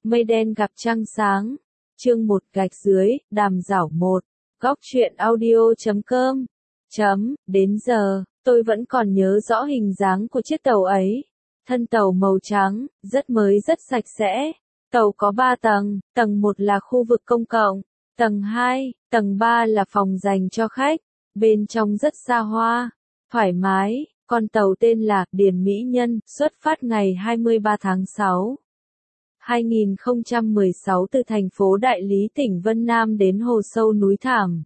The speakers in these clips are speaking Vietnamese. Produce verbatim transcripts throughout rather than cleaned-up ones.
Mây đen gặp trăng sáng. Chương một gạch dưới, đàm giảo một. Góc truyện audio chấm com. Chấm, đến giờ, tôi vẫn còn nhớ rõ hình dáng của chiếc tàu ấy. Thân tàu màu trắng, rất mới rất sạch sẽ. Tàu có ba tầng, tầng một là khu vực công cộng, tầng hai, tầng ba là phòng dành cho khách. Bên trong rất xa hoa, thoải mái. Con tàu tên là Điền Mỹ Nhân, xuất phát ngày hai mươi ba tháng sáu. hai nghìn không trăm mười sáu từ thành phố Đại Lý tỉnh Vân Nam đến Hồ Sâu núi Thảm.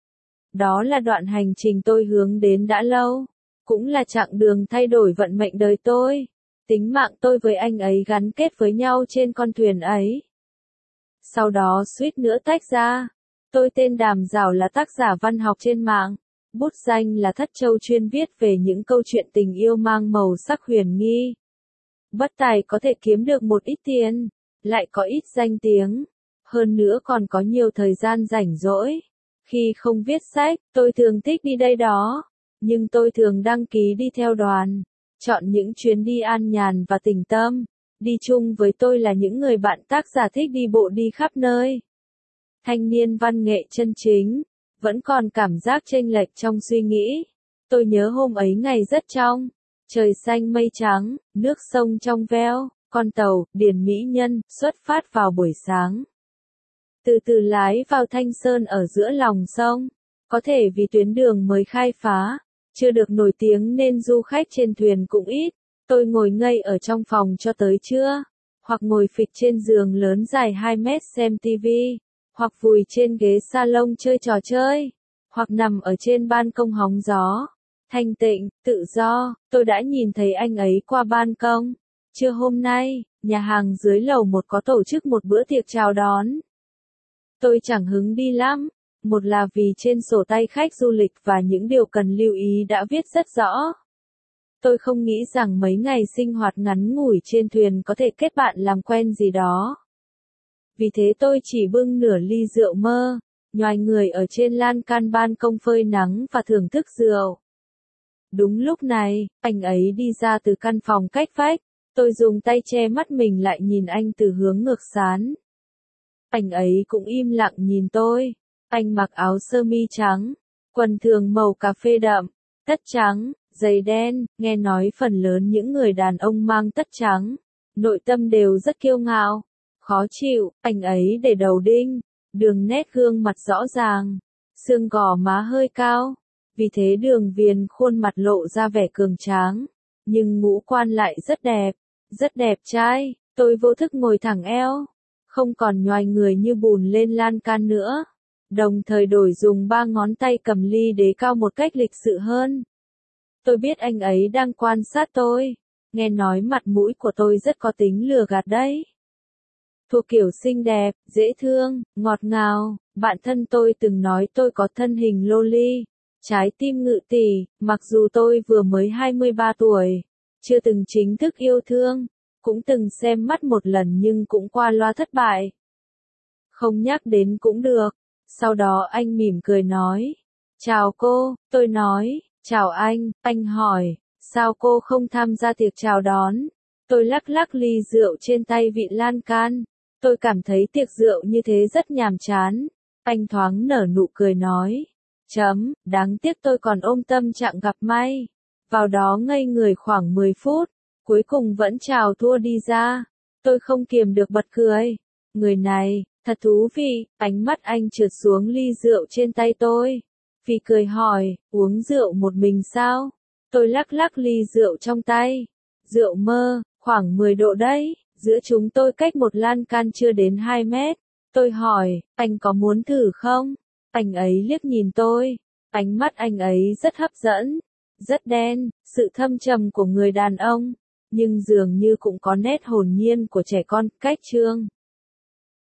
Đó là đoạn hành trình tôi hướng đến đã lâu, cũng là chặng đường thay đổi vận mệnh đời tôi. Tính mạng tôi với anh ấy gắn kết với nhau trên con thuyền ấy. Sau đó suýt nữa tách ra. Tôi tên Đàm Giảo là tác giả văn học trên mạng. Bút danh là Thất Châu, chuyên viết về những câu chuyện tình yêu mang màu sắc huyền nghi. Bất tài có thể kiếm được một ít tiền, lại có ít danh tiếng, hơn nữa còn có nhiều thời gian rảnh rỗi. Khi không viết sách, tôi thường thích đi đây đó, nhưng tôi thường đăng ký đi theo đoàn, chọn những chuyến đi an nhàn và tĩnh tâm. Đi chung với tôi là những người bạn tác giả thích đi bộ đi khắp nơi. Thanh niên văn nghệ chân chính, vẫn còn cảm giác chênh lệch trong suy nghĩ. Tôi nhớ hôm ấy ngày rất trong, trời xanh mây trắng, nước sông trong veo, con tàu Điền Mỹ Nhân xuất phát vào buổi sáng. Từ từ lái vào Thanh Sơn ở giữa lòng sông. Có thể vì tuyến đường mới khai phá, chưa được nổi tiếng nên du khách trên thuyền cũng ít. Tôi ngồi ngây ở trong phòng cho tới trưa, hoặc ngồi phịch trên giường lớn dài hai mét xem tivi, hoặc vùi trên ghế salon chơi trò chơi, hoặc nằm ở trên ban công hóng gió. Thanh tịnh, tự do. Tôi đã nhìn thấy anh ấy qua ban công. Trưa hôm nay, nhà hàng dưới lầu một có tổ chức một bữa tiệc chào đón. Tôi chẳng hứng đi lắm, một là vì trên sổ tay khách du lịch và những điều cần lưu ý đã viết rất rõ. Tôi không nghĩ rằng mấy ngày sinh hoạt ngắn ngủi trên thuyền có thể kết bạn làm quen gì đó. Vì thế tôi chỉ bưng nửa ly rượu mơ, nhoài người ở trên lan can ban công phơi nắng và thưởng thức rượu. Đúng lúc này, anh ấy đi ra từ căn phòng cách vách. Tôi dùng tay che mắt mình lại nhìn anh từ hướng ngược sán. Anh ấy cũng im lặng nhìn tôi. Anh mặc áo sơ mi trắng, quần thường màu cà phê đậm, tất trắng, giày đen. Nghe nói phần lớn những người đàn ông mang tất trắng, nội tâm đều rất kiêu ngạo, khó chịu. Anh ấy để đầu đinh, đường nét gương mặt rõ ràng, xương gò má hơi cao. Vì thế đường viền khuôn mặt lộ ra vẻ cường tráng, nhưng ngũ quan lại rất đẹp, rất đẹp trai. Tôi vô thức ngồi thẳng eo, không còn nhoài người như bùn lên lan can nữa, đồng thời đổi dùng ba ngón tay cầm ly đế cao một cách lịch sự hơn. Tôi biết anh ấy đang quan sát tôi, nghe nói mặt mũi của tôi rất có tính lừa gạt đấy. Thuộc kiểu xinh đẹp, dễ thương, ngọt ngào. Bạn thân tôi từng nói tôi có thân hình loli, trái tim ngự tỷ. Mặc dù tôi vừa mới hai mươi ba tuổi, chưa từng chính thức yêu thương, cũng từng xem mắt một lần nhưng cũng qua loa thất bại. Không nhắc đến cũng được. Sau đó anh mỉm cười nói, chào cô. Tôi nói, chào anh. Anh hỏi, sao cô không tham gia tiệc chào đón? Tôi lắc lắc ly rượu trên tay vịn lan can. Tôi cảm thấy tiệc rượu như thế rất nhàm chán. Anh thoáng nở nụ cười nói, chấm, đáng tiếc tôi còn ôm tâm trạng gặp may. Vào đó ngây người khoảng mười phút, cuối cùng vẫn chào thua đi ra. Tôi không kiềm được bật cười. Người này, thật thú vị. Ánh mắt anh trượt xuống ly rượu trên tay tôi. Vì cười hỏi, uống rượu một mình sao? Tôi lắc lắc ly rượu trong tay. Rượu mơ, khoảng mười độ đấy. Giữa chúng tôi cách một lan can chưa đến hai mét. Tôi hỏi, anh có muốn thử không? Anh ấy liếc nhìn tôi. Ánh mắt anh ấy rất hấp dẫn, rất đen, sự thâm trầm của người đàn ông, nhưng dường như cũng có nét hồn nhiên của trẻ con. Cách chương